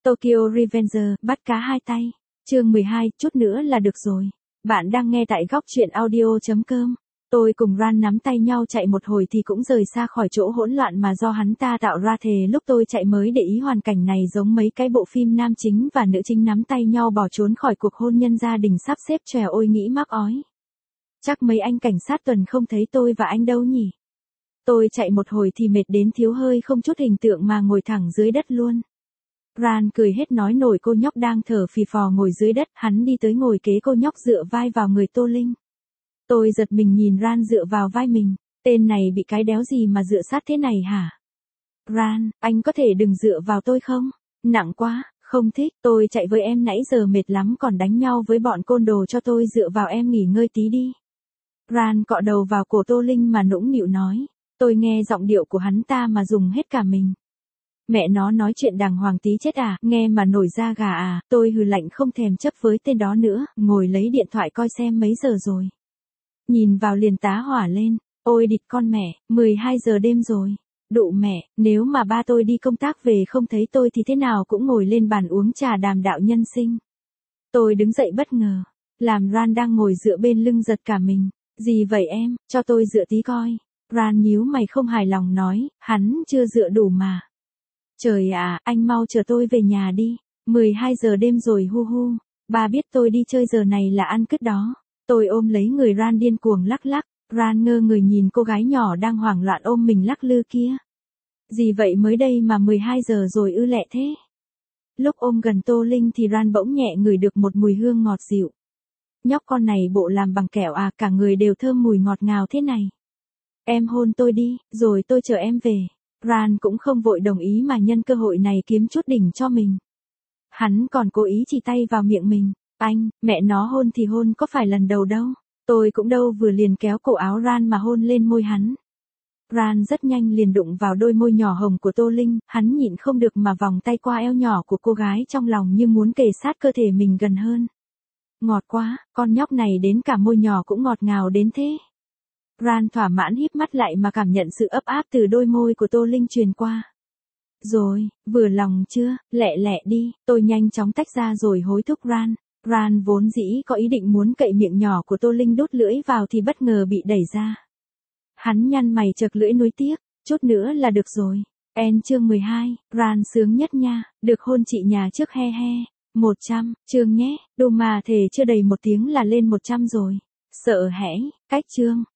Tokyo Revenger, bắt cá hai tay. Chương 12, chút nữa là được rồi. Bạn đang nghe tại góc truyện audio.com. Tôi cùng Ran nắm tay nhau chạy một hồi thì cũng rời xa khỏi chỗ hỗn loạn mà do hắn ta tạo ra, thề lúc tôi chạy mới để ý hoàn cảnh này giống mấy cái bộ phim nam chính và nữ chính nắm tay nhau bỏ trốn khỏi cuộc hôn nhân gia đình sắp xếp trèo, ôi nghĩ mắc ói. Chắc mấy anh cảnh sát tuần không thấy tôi và anh đâu nhỉ? Tôi chạy một hồi thì mệt đến thiếu hơi không chút hình tượng mà ngồi thẳng dưới đất luôn. Ran cười hết nói nổi cô nhóc đang thở phì phò ngồi dưới đất, hắn đi tới ngồi kế cô nhóc dựa vai vào người Tô Linh. Tôi giật mình nhìn Ran dựa vào vai mình, tên này bị cái đéo gì mà dựa sát thế này hả? Ran, anh có thể đừng dựa vào tôi không? Nặng quá, không thích, tôi chạy với em nãy giờ mệt lắm còn đánh nhau với bọn côn đồ, cho tôi dựa vào em nghỉ ngơi tí đi. Ran cọ đầu vào cổ Tô Linh mà nũng nịu nói, tôi nghe giọng điệu của hắn ta mà dùng hết cả mình. Mẹ nó nói chuyện đàng hoàng tí chết à, nghe mà nổi da gà à, tôi hừ lạnh không thèm chấp với tên đó nữa, ngồi lấy điện thoại coi xem mấy giờ rồi. Nhìn vào liền tá hỏa lên, ôi địt con mẹ, 12 giờ đêm rồi. Đụ mẹ, nếu mà ba tôi đi công tác về không thấy tôi thì thế nào cũng ngồi lên bàn uống trà đàm đạo nhân sinh. Tôi đứng dậy bất ngờ, làm Ran đang ngồi dựa bên lưng giật cả mình. Gì vậy em, cho tôi dựa tí coi. Ran nhíu mày không hài lòng nói, hắn chưa dựa đủ mà. Trời ạ, anh mau chờ tôi về nhà đi. 12 giờ đêm rồi hu hu. Ba biết tôi đi chơi giờ này là ăn cứt đó. Tôi ôm lấy người Ran điên cuồng lắc lắc. Ran ngơ người nhìn cô gái nhỏ đang hoảng loạn ôm mình lắc lư kia. Gì vậy mới đây mà 12 giờ rồi ư lẹ thế? Lúc ôm gần Tô Linh thì Ran bỗng nhẹ ngửi được một mùi hương ngọt dịu. Nhóc con này bộ làm bằng kẹo à, cả người đều thơm mùi ngọt ngào thế này. Em hôn tôi đi, rồi tôi chờ em về. Ran cũng không vội đồng ý mà nhân cơ hội này kiếm chút đỉnh cho mình. Hắn còn cố ý chỉ tay vào miệng mình. Anh, mẹ nó hôn thì hôn có phải lần đầu đâu. Tôi cũng đâu vừa liền kéo cổ áo Ran mà hôn lên môi hắn. Ran rất nhanh liền đụng vào đôi môi nhỏ hồng của Tô Linh, hắn nhịn không được mà vòng tay qua eo nhỏ của cô gái trong lòng như muốn kề sát cơ thể mình gần hơn. Ngọt quá, con nhóc này đến cả môi nhỏ cũng ngọt ngào đến thế. Ran thỏa mãn híp mắt lại mà cảm nhận sự ấp áp từ đôi môi của Tô Linh truyền qua. Rồi, vừa lòng chưa, lẹ lẹ đi, tôi nhanh chóng tách ra rồi hối thúc Ran. Ran vốn dĩ có ý định muốn cậy miệng nhỏ của Tô Linh đút lưỡi vào thì bất ngờ bị đẩy ra. Hắn nhăn mày chật lưỡi nuối tiếc, chút nữa là được rồi. Chương 12, Ran sướng nhất nha, được hôn chị nhà trước he he. 100, chương nhé, đô mà thề chưa đầy một tiếng là lên 100 rồi. Sợ hãi, cách chương.